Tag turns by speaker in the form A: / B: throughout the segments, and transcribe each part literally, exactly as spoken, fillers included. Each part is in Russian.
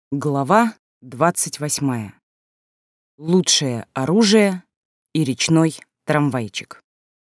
A: Глава двадцать восьмая. Лучшее оружие и речной трамвайчик.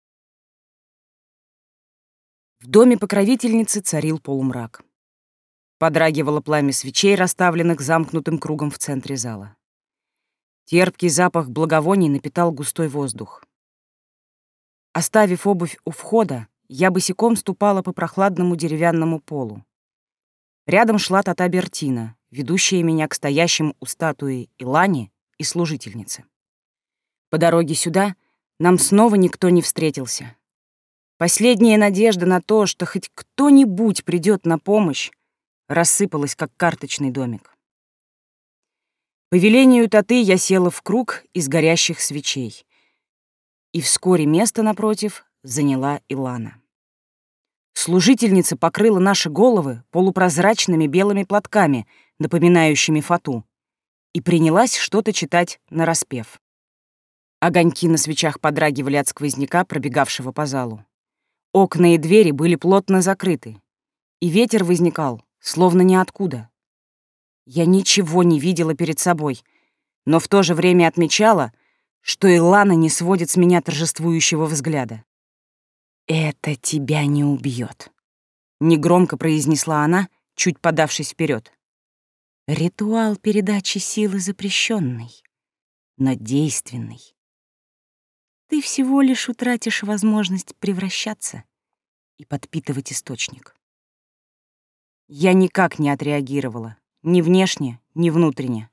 A: В доме покровительницы царил полумрак. Подрагивало пламя свечей, расставленных замкнутым кругом в центре зала. Терпкий запах благовоний напитал густой воздух. Оставив обувь у входа, я босиком ступала по прохладному деревянному полу. Рядом шла тата Бертина, ведущая меня к стоящим у статуи Илане и служительнице. По дороге сюда нам снова никто не встретился. Последняя надежда на то, что хоть кто-нибудь придет на помощь, рассыпалась, как карточный домик. По велению таты я села в круг из горящих свечей, и вскоре место напротив заняла Илана. Служительница покрыла наши головы полупрозрачными белыми платками, напоминающими фату, и принялась что-то читать нараспев. Огоньки на свечах подрагивали от сквозняка, пробегавшего по залу. Окна и двери были плотно закрыты, и ветер возникал, словно ниоткуда. Я ничего не видела перед собой, но в то же время отмечала, что Илана не сводит с меня торжествующего взгляда. «Это тебя не убьет», — негромко произнесла она, чуть подавшись вперед. «Ритуал передачи силы запрещенный, но действенный. Ты всего лишь утратишь возможность превращаться и подпитывать источник». Я никак не отреагировала, ни внешне, ни внутренне.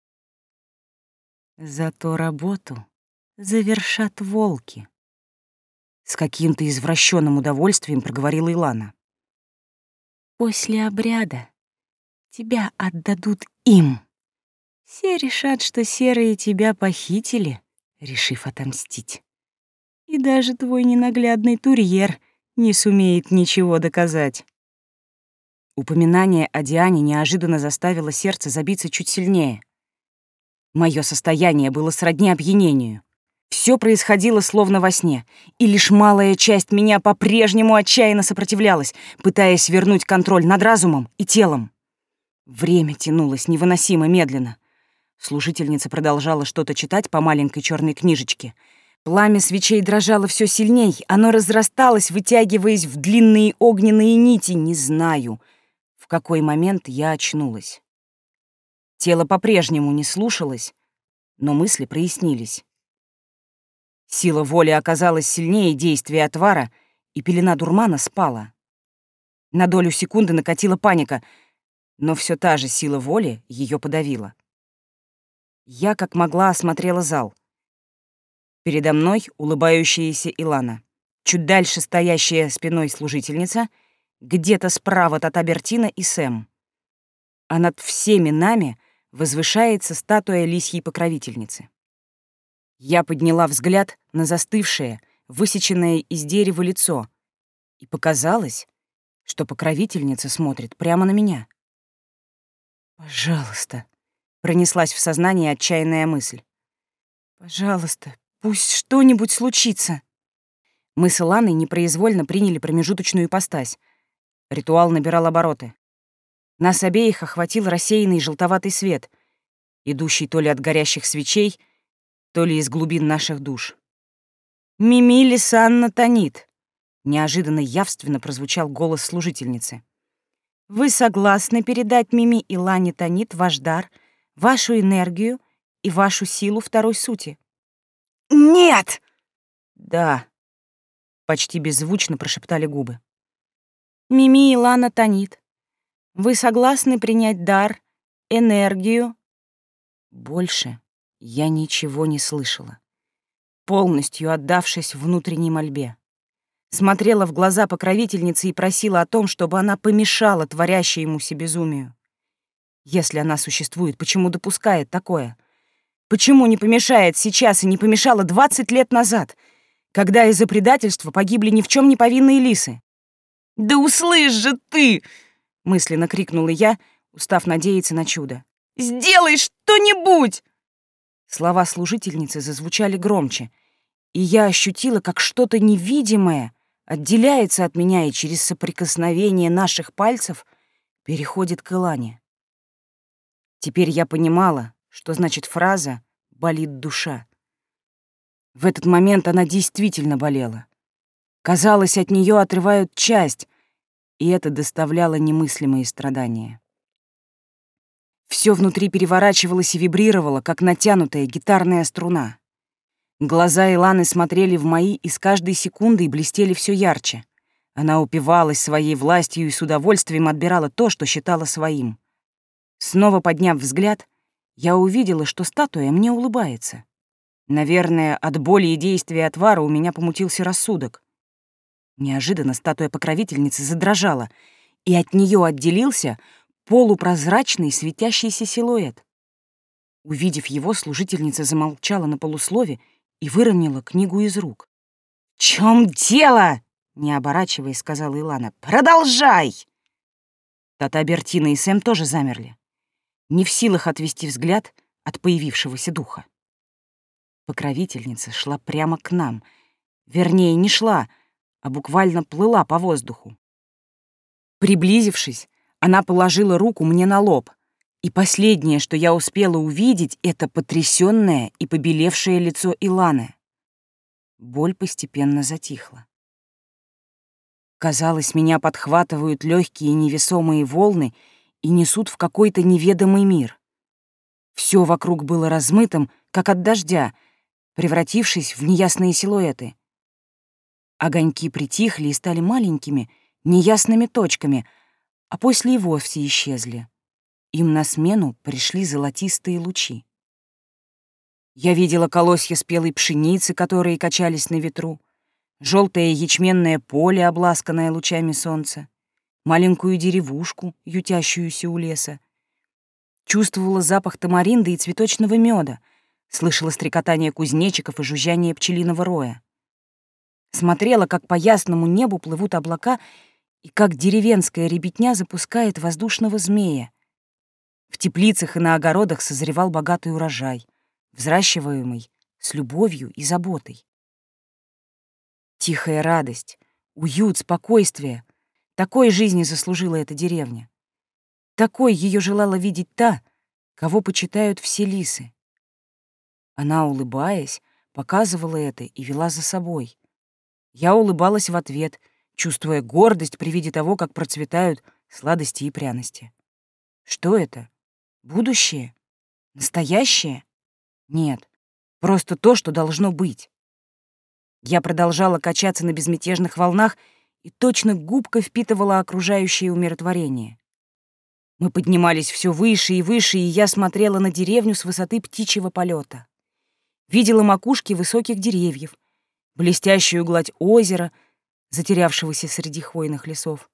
A: «Зато работу завершат волки», — с каким-то извращенным удовольствием проговорила Илана. «После обряда тебя отдадут им. Все решат, что серые тебя похитили, решив отомстить. И даже твой ненаглядный турьер не сумеет ничего доказать». Упоминание о Диане неожиданно заставило сердце забиться чуть сильнее. Мое состояние было сродни опьянению. Все происходило словно во сне, и лишь малая часть меня по-прежнему отчаянно сопротивлялась, пытаясь вернуть контроль над разумом и телом. Время тянулось невыносимо медленно. Служительница продолжала что-то читать по маленькой черной книжечке. Пламя свечей дрожало все сильней, оно разрасталось, вытягиваясь в длинные огненные нити. Не знаю, в какой момент я очнулась. Тело по-прежнему не слушалось, но мысли прояснились. Сила воли оказалась сильнее действия отвара, и пелена дурмана спала. На долю секунды накатила паника, но все та же сила воли ее подавила. Я как могла осмотрела зал. Передо мной улыбающаяся Илана, чуть дальше стоящая спиной служительница, где-то справа тата Бертина и Сэм. А над всеми нами возвышается статуя лисьей покровительницы. Я подняла взгляд на застывшее, высеченное из дерева лицо, и показалось, что покровительница смотрит прямо на меня. «Пожалуйста», — пронеслась в сознании отчаянная мысль. «Пожалуйста, пусть что-нибудь случится». Мы с Иланой непроизвольно приняли промежуточную ипостась. Ритуал набирал обороты. Нас обеих охватил рассеянный желтоватый свет, идущий то ли от горящих свечей, то ли из глубин наших душ. «Мими Лисанна Танит», — неожиданно явственно прозвучал голос служительницы. «Вы согласны передать Мими Илане Танит ваш дар, вашу энергию и вашу силу второй сути?» «Нет!» «Да», — почти беззвучно прошептали губы. «Мими Илана Танит, вы согласны принять дар, энергию?» Больше я ничего не слышала, полностью отдавшись внутренней мольбе. Смотрела в глаза покровительницы и просила о том, чтобы она помешала творящемуся безумию. Если она существует, почему допускает такое? Почему не помешает сейчас и не помешала двадцать лет назад, когда из-за предательства погибли ни в чем не повинные лисы? «Да услышь же ты!» — мысленно крикнула я, устав надеяться на чудо. «Сделай что-нибудь!» Слова служительницы зазвучали громче, и я ощутила, как что-то невидимое отделяется от меня и через соприкосновение наших пальцев переходит к Илане. Теперь я понимала, что значит фраза «болит душа». В этот момент она действительно болела. Казалось, от нее отрывают часть, и это доставляло немыслимые страдания. Все внутри переворачивалось и вибрировало, как натянутая гитарная струна. Глаза Иланы смотрели в мои и с каждой секундой блестели все ярче. Она упивалась своей властью и с удовольствием отбирала то, что считала своим. Снова подняв взгляд, я увидела, что статуя мне улыбается. Наверное, от боли и действия отвара у меня помутился рассудок. Неожиданно статуя покровительницы задрожала, и от нее отделился полупрозрачный светящийся силуэт. Увидев его, служительница замолчала на полуслове и выронила книгу из рук. «В чем дело?» — не оборачиваясь, сказала Илана. «Продолжай!» Тата Бертина и Сэм тоже замерли, не в силах отвести взгляд от появившегося духа. Покровительница шла прямо к нам. Вернее, не шла, а буквально плыла по воздуху. Приблизившись, она положила руку мне на лоб, и последнее, что я успела увидеть, это потрясённое и побелевшее лицо Иланы. Боль постепенно затихла. Казалось, меня подхватывают легкие невесомые волны и несут в какой-то неведомый мир. Все вокруг было размытым, как от дождя, превратившись в неясные силуэты. Огоньки притихли и стали маленькими, неясными точками, а после и вовсе исчезли. Им на смену пришли золотистые лучи. Я видела колосья спелой пшеницы, которые качались на ветру, желтое ячменное поле, обласканное лучами солнца, маленькую деревушку, ютящуюся у леса. Чувствовала запах тамаринды и цветочного меда, слышала стрекотание кузнечиков и жужжание пчелиного роя. Смотрела, как по ясному небу плывут облака и как деревенская ребятня запускает воздушного змея. В теплицах и на огородах созревал богатый урожай, взращиваемый с любовью и заботой. Тихая радость, уют, спокойствие — такой жизни заслужила эта деревня. Такой ее желала видеть та, кого почитают все лисы. Она, улыбаясь, показывала это и вела за собой. Я улыбалась в ответ, чувствуя гордость при виде того, как процветают сладости и пряности. Что это? Будущее? Настоящее? Нет, просто то, что должно быть. Я продолжала качаться на безмятежных волнах и точно губкой впитывала окружающее умиротворение. Мы поднимались все выше и выше, и я смотрела на деревню с высоты птичьего полета. Видела макушки высоких деревьев, блестящую гладь озера, затерявшегося среди хвойных лесов.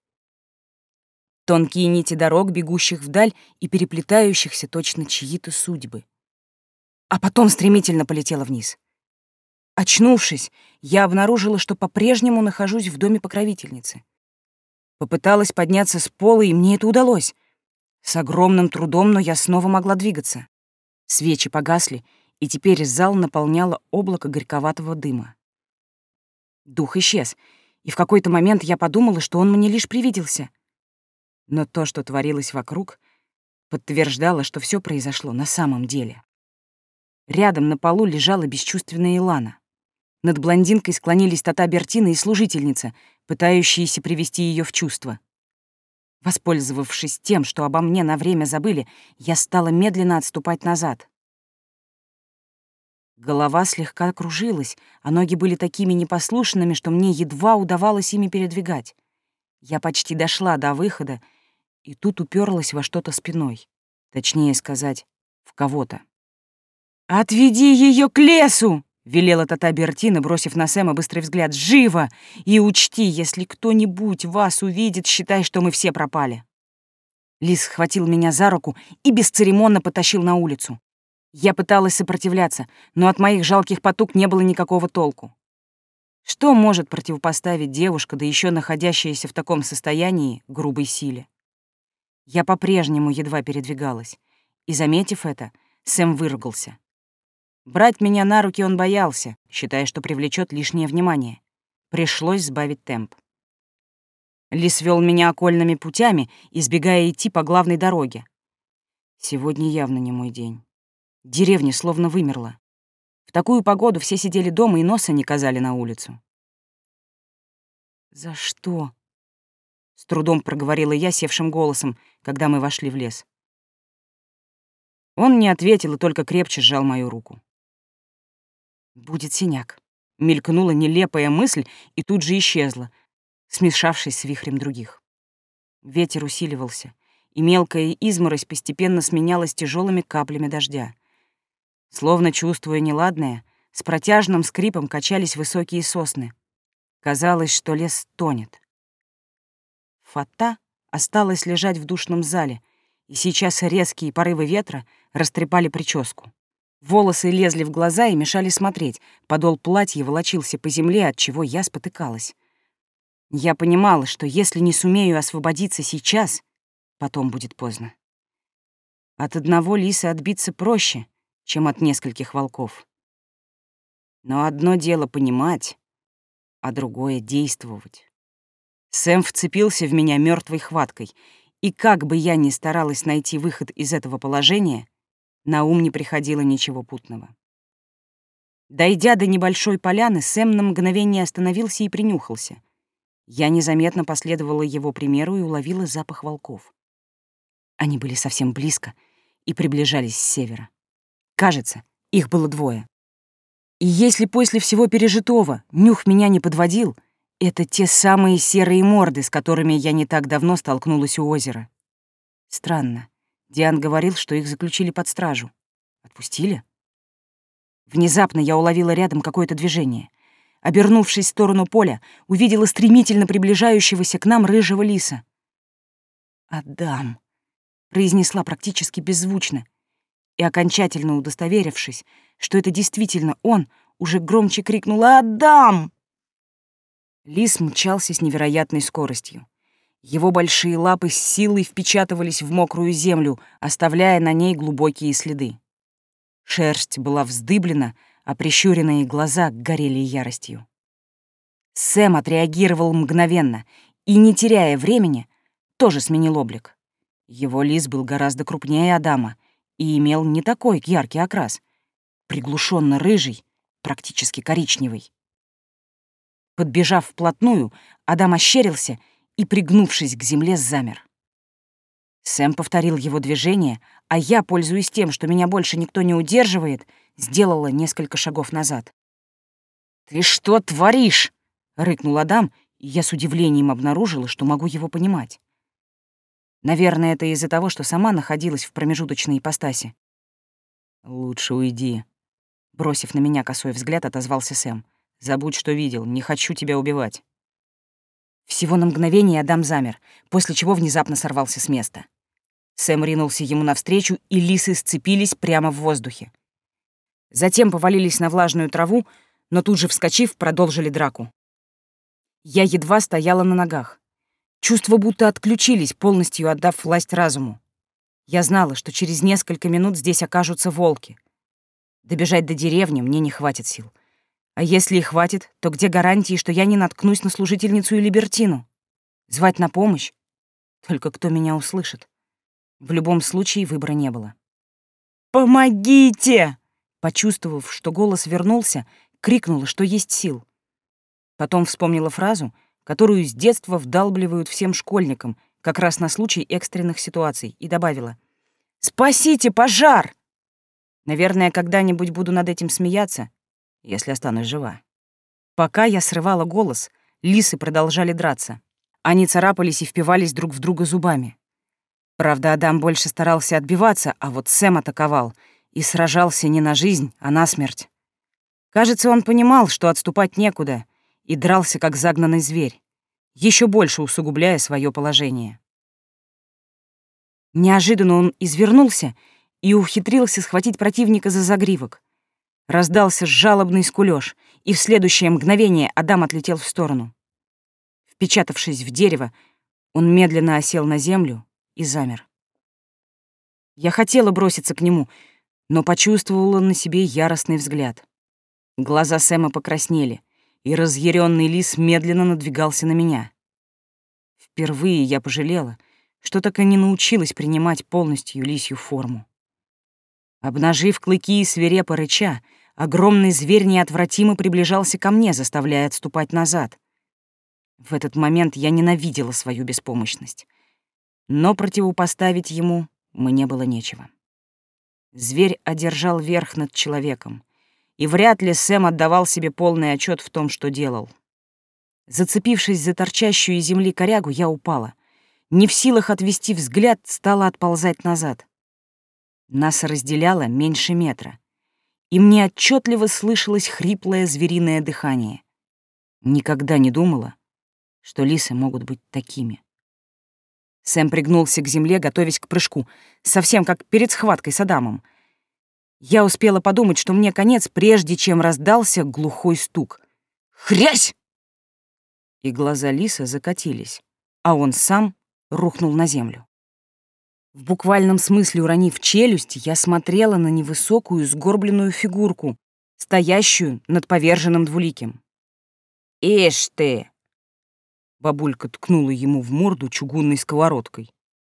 A: Тонкие нити дорог, бегущих вдаль и переплетающихся точно чьи-то судьбы. А потом стремительно полетела вниз. Очнувшись, я обнаружила, что по-прежнему нахожусь в доме покровительницы. Попыталась подняться с пола, и мне это удалось. С огромным трудом, но я снова могла двигаться. Свечи погасли, и теперь зал наполняло облако горьковатого дыма. Дух исчез, и в какой-то момент я подумала, что он мне лишь привиделся. Но то, что творилось вокруг, подтверждало, что все произошло на самом деле. Рядом на полу лежала бесчувственная Илана. Над блондинкой склонились Тата Бертина и служительница, пытающиеся привести ее в чувство. Воспользовавшись тем, что обо мне на время забыли, я стала медленно отступать назад. Голова слегка кружилась, а ноги были такими непослушными, что мне едва удавалось ими передвигать. Я почти дошла до выхода, и тут уперлась во что-то спиной. Точнее сказать, в кого-то. «Отведи ее к лесу!» — велела Тата Бертина, бросив на Сэма быстрый взгляд. «Живо! И учти, если кто-нибудь вас увидит, считай, что мы все пропали». Лис схватил меня за руку и бесцеремонно потащил на улицу. Я пыталась сопротивляться, но от моих жалких потуг не было никакого толку. Что может противопоставить девушка, да еще находящаяся в таком состоянии, грубой силе? Я по-прежнему едва передвигалась, и, заметив это, Сэм выругался. Брать меня на руки он боялся, считая, что привлечет лишнее внимание. Пришлось сбавить темп. Лис вел меня окольными путями, избегая идти по главной дороге. Сегодня явно не мой день. Деревня словно вымерла. В такую погоду все сидели дома и носа не казали на улицу. «За что?» — с трудом проговорила я севшим голосом, когда мы вошли в лес. Он не ответил и только крепче сжал мою руку. «Будет синяк», — мелькнула нелепая мысль и тут же исчезла, смешавшись с вихрем других. Ветер усиливался, и мелкая изморозь постепенно сменялась тяжелыми каплями дождя. Словно чувствуя неладное, с протяжным скрипом качались высокие сосны. Казалось, что лес тонет. Фата осталась лежать в душном зале, и сейчас резкие порывы ветра растрепали прическу. Волосы лезли в глаза и мешали смотреть, подол платья волочился по земле, от чего я спотыкалась. Я понимала, что если не сумею освободиться сейчас, потом будет поздно. От одного лиса отбиться проще, чем от нескольких волков. Но одно дело понимать, а другое — действовать. Сэм вцепился в меня мертвой хваткой, и как бы я ни старалась найти выход из этого положения, на ум не приходило ничего путного. Дойдя до небольшой поляны, Сэм на мгновение остановился и принюхался. Я незаметно последовала его примеру и уловила запах волков. Они были совсем близко и приближались с севера. Кажется, их было двое. И если после всего пережитого нюх меня не подводил, это те самые серые морды, с которыми я не так давно столкнулась у озера. Странно. Диан говорил, что их заключили под стражу. Отпустили? Внезапно я уловила рядом какое-то движение. Обернувшись в сторону поля, увидела стремительно приближающегося к нам рыжего лиса. «Адам», — произнесла практически беззвучно, и, окончательно удостоверившись, что это действительно он, уже громче крикнула «Адам!». Лис мчался с невероятной скоростью. Его большие лапы с силой впечатывались в мокрую землю, оставляя на ней глубокие следы. Шерсть была вздыблена, а прищуренные глаза горели яростью. Сэм отреагировал мгновенно и, не теряя времени, тоже сменил облик. Его лис был гораздо крупнее Адама и имел не такой яркий окрас, приглушенно рыжий, практически коричневый. Подбежав вплотную, Адам ощерился и, пригнувшись к земле, замер. Сэм повторил его движение, а я, пользуясь тем, что меня больше никто не удерживает, сделала несколько шагов назад. «Ты что творишь?» — рыкнул Адам, и я с удивлением обнаружила, что могу его понимать. Наверное, это из-за того, что сама находилась в промежуточной ипостаси. «Лучше уйди», — бросив на меня косой взгляд, отозвался Сэм. «Забудь, что видел, не хочу тебя убивать». Всего на мгновение Адам замер, после чего внезапно сорвался с места. Сэм ринулся ему навстречу, и лисы сцепились прямо в воздухе. Затем повалились на влажную траву, но тут же, вскочив, продолжили драку. Я едва стояла на ногах. Чувства будто отключились, полностью отдав власть разуму. Я знала, что через несколько минут здесь окажутся волки. Добежать до деревни мне не хватит сил. А если и хватит, то где гарантии, что я не наткнусь на служительницу и либертину? Звать на помощь? Только кто меня услышит? В любом случае выбора не было. «Помогите!» Почувствовав, что голос вернулся, крикнула, что есть сил. Потом вспомнила фразу, которую с детства вдалбливают всем школьникам, как раз на случай экстренных ситуаций, и добавила: «Спасите, пожар!» Наверное, когда-нибудь буду над этим смеяться, если останусь жива. Пока я срывала голос, лисы продолжали драться. Они царапались и впивались друг в друга зубами. Правда, Адам больше старался отбиваться, а вот Сэм атаковал и сражался не на жизнь, а на смерть. Кажется, он понимал, что отступать некуда, и дрался, как загнанный зверь, еще больше усугубляя свое положение. Неожиданно он извернулся и ухитрился схватить противника за загривок. Раздался жалобный скулёж, и в следующее мгновение Адам отлетел в сторону. Впечатавшись в дерево, он медленно осел на землю и замер. Я хотела броситься к нему, но почувствовала на себе яростный взгляд. Глаза Сэма покраснели, и разъяренный лис медленно надвигался на меня. Впервые я пожалела, что так и не научилась принимать полностью лисью форму. Обнажив клыки и свирепо рыча, огромный зверь неотвратимо приближался ко мне, заставляя отступать назад. В этот момент я ненавидела свою беспомощность, но противопоставить ему мне было нечего. Зверь одержал верх над человеком, и вряд ли Сэм отдавал себе полный отчет в том, что делал. Зацепившись за торчащую из земли корягу, я упала. Не в силах отвести взгляд, стала отползать назад. Нас разделяло меньше метра, и мне отчетливо слышалось хриплое звериное дыхание. Никогда не думала, что лисы могут быть такими. Сэм пригнулся к земле, готовясь к прыжку, совсем как перед схваткой с Адамом. Я успела подумать, что мне конец, прежде чем раздался глухой стук. «Хрясь!» И глаза лиса закатились, а он сам рухнул на землю. В буквальном смысле уронив челюсть, я смотрела на невысокую сгорбленную фигурку, стоящую над поверженным двуликим. «Ишь ты!» Бабулька ткнула ему в морду чугунной сковородкой.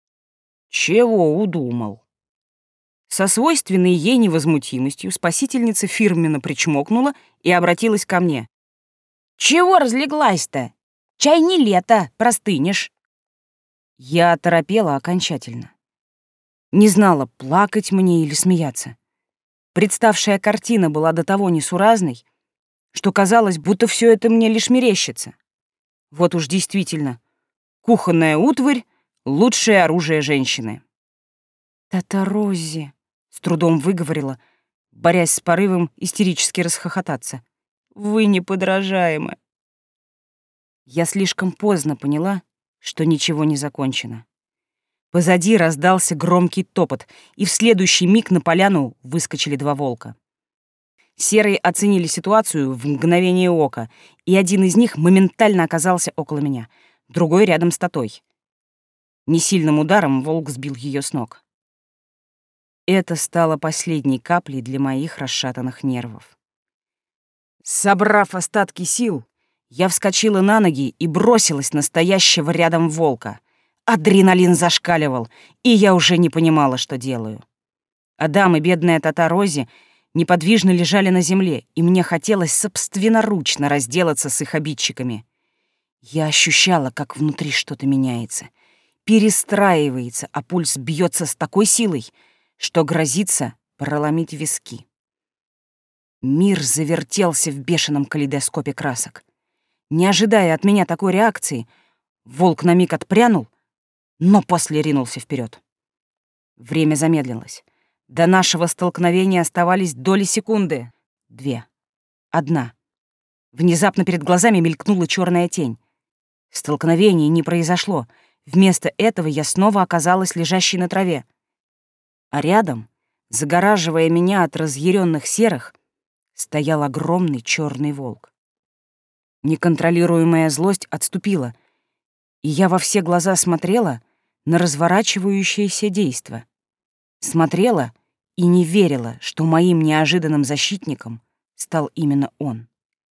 A: «Чего удумал?» Со свойственной ей невозмутимостью спасительница фирменно причмокнула и обратилась ко мне. «Чего разлеглась-то? Чай не лето, простынешь». Я оторопела окончательно. Не знала, плакать мне или смеяться. Представшая картина была до того несуразной, что казалось, будто все это мне лишь мерещится. Вот уж действительно, кухонная утварь — лучшее оружие женщины. «Татароззи», — с трудом выговорила, борясь с порывом истерически расхохотаться. «Вы неподражаемы». Я слишком поздно поняла, что ничего не закончено. Позади раздался громкий топот, и в следующий миг на поляну выскочили два волка. Серые оценили ситуацию в мгновение ока, и один из них моментально оказался около меня, другой рядом с Татой. Несильным ударом волк сбил ее с ног. Это стало последней каплей для моих расшатанных нервов. Собрав остатки сил, я вскочила на ноги и бросилась на стоящего рядом волка. Адреналин зашкаливал, и я уже не понимала, что делаю. Адам и бедная Татароззи неподвижно лежали на земле, и мне хотелось собственноручно разделаться с их обидчиками. Я ощущала, как внутри что-то меняется, перестраивается, а пульс бьется с такой силой, что грозится проломить виски. Мир завертелся в бешеном калейдоскопе красок. Не ожидая от меня такой реакции, волк на миг отпрянул, но после ринулся вперед. Время замедлилось. До нашего столкновения оставались доли секунды. Две. Одна. Внезапно перед глазами мелькнула черная тень. Столкновение не произошло. Вместо этого я снова оказалась лежащей на траве. А рядом, загораживая меня от разъяренных серых, стоял огромный черный волк. Неконтролируемая злость отступила, и я во все глаза смотрела на разворачивающееся действо. Смотрела и не верила, что моим неожиданным защитником стал именно он.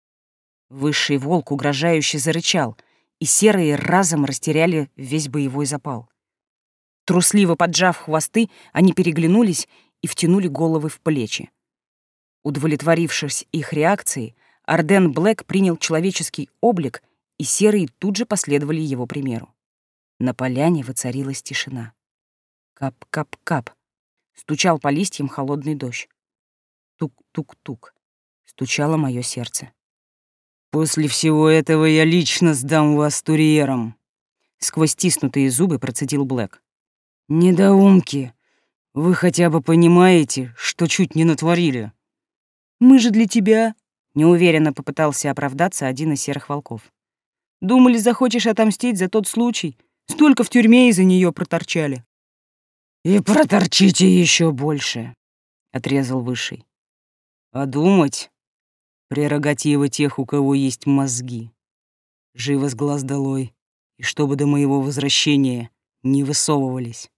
A: Высший волк угрожающе зарычал, и серые разом растеряли весь боевой запал. Трусливо поджав хвосты, они переглянулись и втянули головы в плечи. Удовлетворившись их реакцией, Арден Блэк принял человеческий облик, и серые тут же последовали его примеру. На поляне воцарилась тишина. Кап-кап-кап. Стучал по листьям холодный дождь. Тук-тук-тук. Стучало мое сердце. «После всего этого я лично сдам вас турьерам», — сквозь стиснутые зубы процедил Блэк. «Недоумки, вы хотя бы понимаете, что чуть не натворили?» «Мы же для тебя», — неуверенно попытался оправдаться один из серых волков. «Думали, захочешь отомстить за тот случай? Столько в тюрьме из-за нее проторчали». «И проторчите еще больше», — отрезал Высший. «А думать — прерогатива тех, у кого есть мозги. Живо с глаз долой, и чтобы до моего возвращения не высовывались».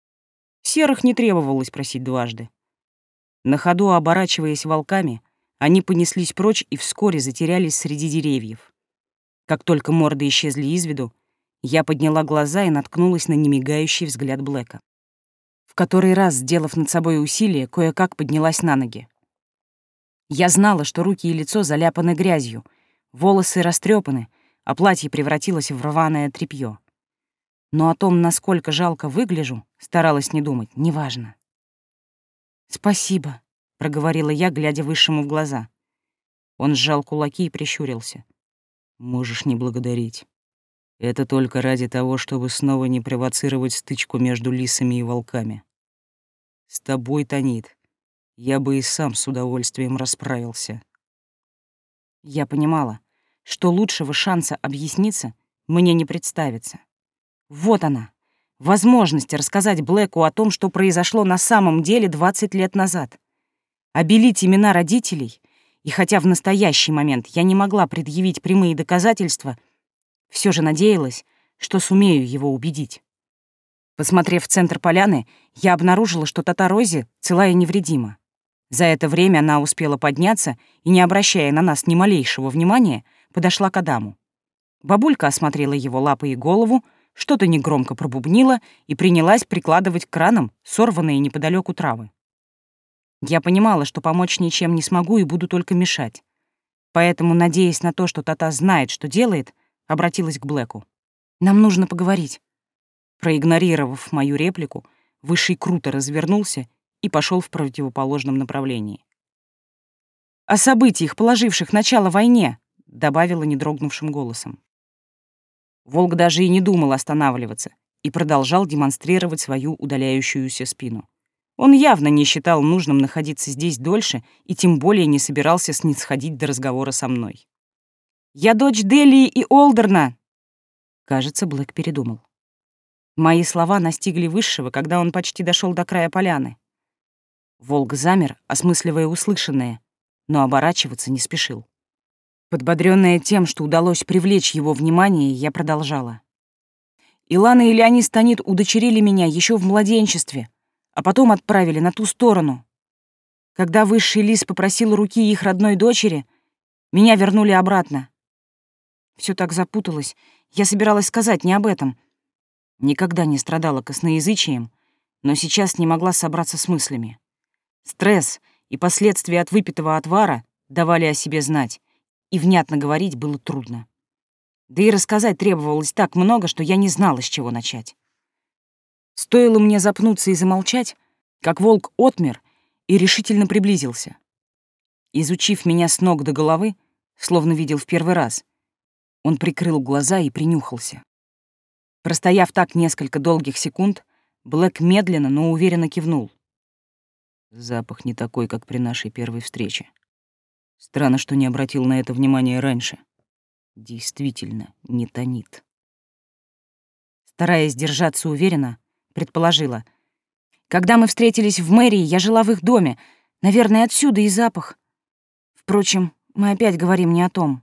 A: Серых не требовалось просить дважды. На ходу оборачиваясь волками, они понеслись прочь и вскоре затерялись среди деревьев. Как только морды исчезли из виду, Я подняла глаза и наткнулась на немигающий взгляд Блэка. В который раз, сделав над собой усилие, кое-как поднялась на ноги. Я знала, что руки и лицо заляпаны грязью, волосы растрепаны, а платье превратилось в рваное тряпье. Но о том, насколько жалко выгляжу, старалась не думать, неважно. «Спасибо», — проговорила я, глядя Высшему в глаза. Он сжал кулаки и прищурился. «Можешь не благодарить. Это только ради того, чтобы снова не провоцировать стычку между лисами и волками. С тобой, Танит, я бы и сам с удовольствием расправился». Я понимала, что лучшего шанса объясниться мне не представится. Вот она, возможность рассказать Блэку о том, что произошло на самом деле двадцать лет назад. Обелить имена родителей, и хотя в настоящий момент я не могла предъявить прямые доказательства, все же надеялась, что сумею его убедить. Посмотрев в центр поляны, я обнаружила, что Тата Рози цела и невредима. За это время она успела подняться и, не обращая на нас ни малейшего внимания, подошла к Адаму. Бабулька осмотрела его лапы и голову, что-то негромко пробубнила и принялась прикладывать к ранам сорванные неподалеку травы. Я понимала, что помочь ничем не смогу и буду только мешать. Поэтому, надеясь на то, что Тата знает, что делает, обратилась к Блэку. «Нам нужно поговорить». Проигнорировав мою реплику, Высший круто развернулся и пошел в противоположном направлении. «О событиях, положивших начало войне», — добавила недрогнувшим голосом. Волк даже и не думал останавливаться и продолжал демонстрировать свою удаляющуюся спину. Он явно не считал нужным находиться здесь дольше и тем более не собирался снисходить до разговора со мной. «Я дочь Делии и Олдерна!» Кажется, Блэк передумал. Мои слова настигли Высшего, когда он почти дошел до края поляны. Волк замер, осмысливая услышанное, но оборачиваться не спешил. Подбодрённая тем, что удалось привлечь его внимание, я продолжала. «Илана и Леонис Танит удочерили меня еще в младенчестве, а потом отправили на ту сторону. Когда Высший Лис попросил руки их родной дочери, меня вернули обратно. Все так запуталось, я собиралась сказать не об этом. Никогда не страдала косноязычием, но сейчас не могла собраться с мыслями. Стресс и последствия от выпитого отвара давали о себе знать, и внятно говорить было трудно. Да и рассказать требовалось так много, что я не знала, с чего начать. Стоило мне запнуться и замолчать, как волк отмер и решительно приблизился. Изучив меня с ног до головы, словно видел в первый раз, он прикрыл глаза и принюхался. Простояв так несколько долгих секунд, Блэк медленно, но уверенно кивнул. Запах не такой, как при нашей первой встрече. Странно, что не обратил на это внимания раньше. Действительно, не Танит. Стараясь держаться уверенно, предположила. Когда мы встретились в мэрии, я жила в их доме. Наверное, отсюда и запах. Впрочем, мы опять говорим не о том.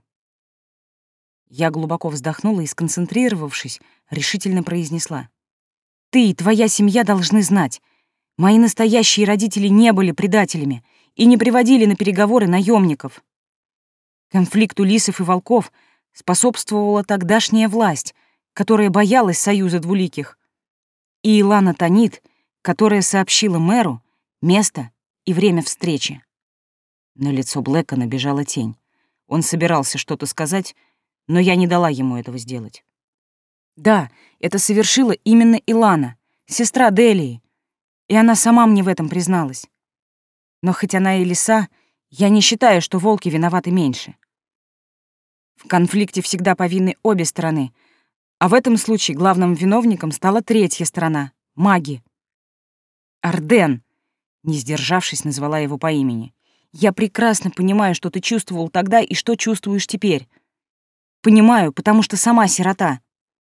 A: Я глубоко вздохнула и, сконцентрировавшись, решительно произнесла. «Ты и твоя семья должны знать. Мои настоящие родители не были предателями и не приводили на переговоры наемников. Конфликту лисов и волков способствовала тогдашняя власть, которая боялась союза двуликих, и Илана Танит, которая сообщила мэру место и время встречи». На лицо Блэка набежала тень. Он собирался что-то сказать, но я не дала ему этого сделать. Да, это совершила именно Илана, сестра Делии, и она сама мне в этом призналась. Но хоть она и лиса, я не считаю, что волки виноваты меньше. В конфликте всегда повинны обе стороны, а в этом случае главным виновником стала третья сторона — маги. Арден, не сдержавшись, назвала его по имени. Я прекрасно понимаю, что ты чувствовал тогда и что чувствуешь теперь. Понимаю, потому что сама сирота.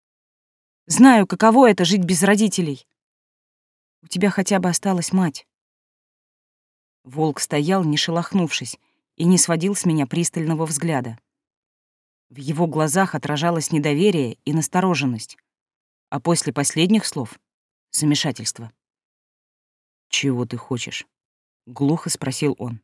A: Знаю, каково это — жить без родителей. У тебя хотя бы осталась мать. Волк стоял, не шелохнувшись, и не сводил с меня пристального взгляда. В его глазах отражалось недоверие и настороженность, а после последних слов — замешательство. «Чего ты хочешь?» — глухо спросил он.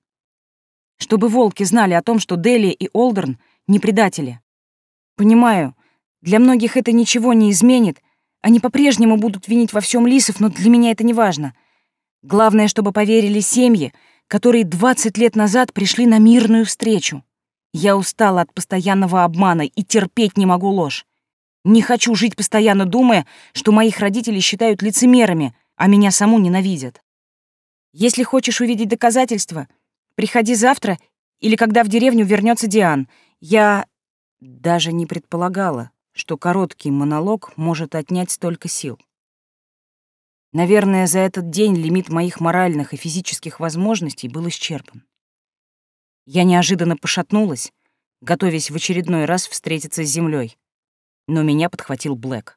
A: «Чтобы волки знали о том, что Делия и Олдерн не предатели. Понимаю, Для многих это ничего не изменит. Они по-прежнему будут винить во всем лисов, но для меня это не важно. Главное, чтобы поверили семьи, которые двадцать лет назад пришли на мирную встречу. Я устала от постоянного обмана и терпеть не могу ложь. Не хочу жить постоянно думая, что моих родителей считают лицемерами, а меня саму ненавидят. Если хочешь увидеть доказательства, приходи завтра или когда в деревню вернется Диан. Я даже не предполагала, что короткий монолог может отнять столько сил. Наверное, за этот день лимит моих моральных и физических возможностей был исчерпан. Я неожиданно пошатнулась, готовясь в очередной раз встретиться с землей, но меня подхватил Блэк.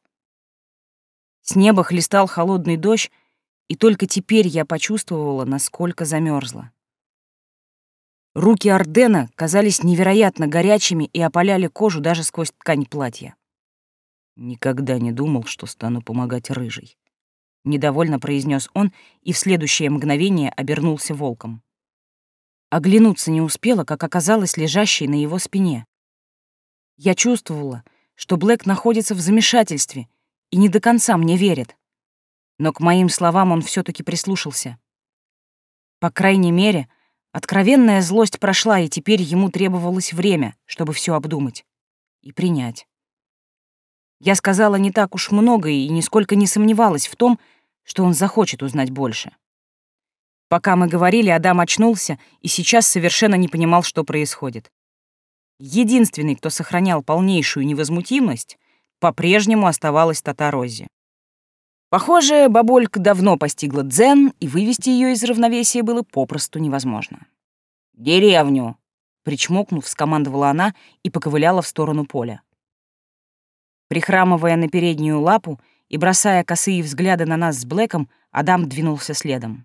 A: С неба хлестал холодный дождь, и только теперь я почувствовала, насколько замерзла. Руки Ардена казались невероятно горячими и опаляли кожу даже сквозь ткань платья. «Никогда не думал, что стану помогать рыжей», — недовольно произнес он и в следующее мгновение обернулся волком. Оглянуться не успела, как оказалась лежащей на его спине. Я чувствовала, что Блэк находится в замешательстве и не до конца мне верит. Но к моим словам он все таки прислушался. По крайней мере, откровенная злость прошла, и теперь ему требовалось время, чтобы все обдумать и принять. Я сказала не так уж много и нисколько не сомневалась в том, что он захочет узнать больше. Пока мы говорили, Адам очнулся и сейчас совершенно не понимал, что происходит. Единственный, кто сохранял полнейшую невозмутимость, по-прежнему оставалась Тата Роззи. Похоже, бабулька давно постигла дзен, и вывести ее из равновесия было попросту невозможно. «Деревню!» — причмокнув, скомандовала она и поковыляла в сторону поля. Прихрамывая на переднюю лапу и бросая косые взгляды на нас с Блэком, Адам двинулся следом.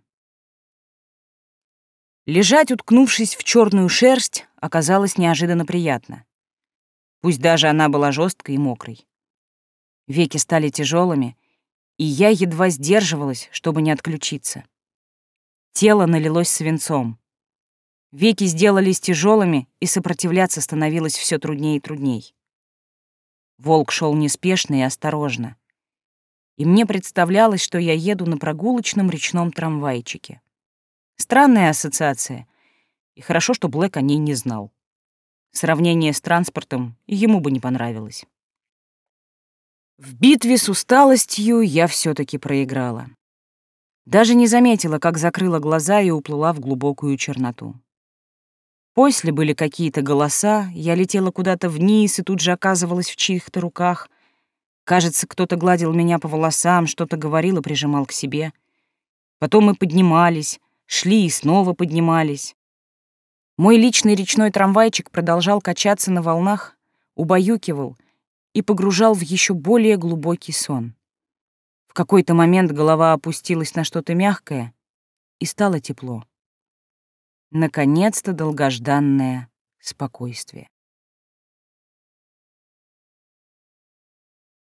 A: Лежать, уткнувшись в черную шерсть, оказалось неожиданно приятно. Пусть даже она была жесткой и мокрой. Веки стали тяжелыми, и я едва сдерживалась, чтобы не отключиться. Тело налилось свинцом. Веки сделались тяжелыми, и сопротивляться становилось все труднее и трудней. Волк шел неспешно и осторожно, и мне представлялось, что я еду на прогулочном речном трамвайчике. Странная ассоциация, и хорошо, что Блэк о ней не знал. Сравнение с транспортом ему бы не понравилось. В битве с усталостью я все таки проиграла. Даже не заметила, как закрыла глаза и уплыла в глубокую черноту. После были какие-то голоса, я летела куда-то вниз и тут же оказывалась в чьих-то руках. Кажется, кто-то гладил меня по волосам, что-то говорил и прижимал к себе. Потом мы поднимались, шли и снова поднимались. Мой личный речной трамвайчик продолжал качаться на волнах, убаюкивал и погружал в еще более глубокий сон. В какой-то момент голова опустилась на что-то мягкое, и стало тепло. Наконец-то долгожданное спокойствие.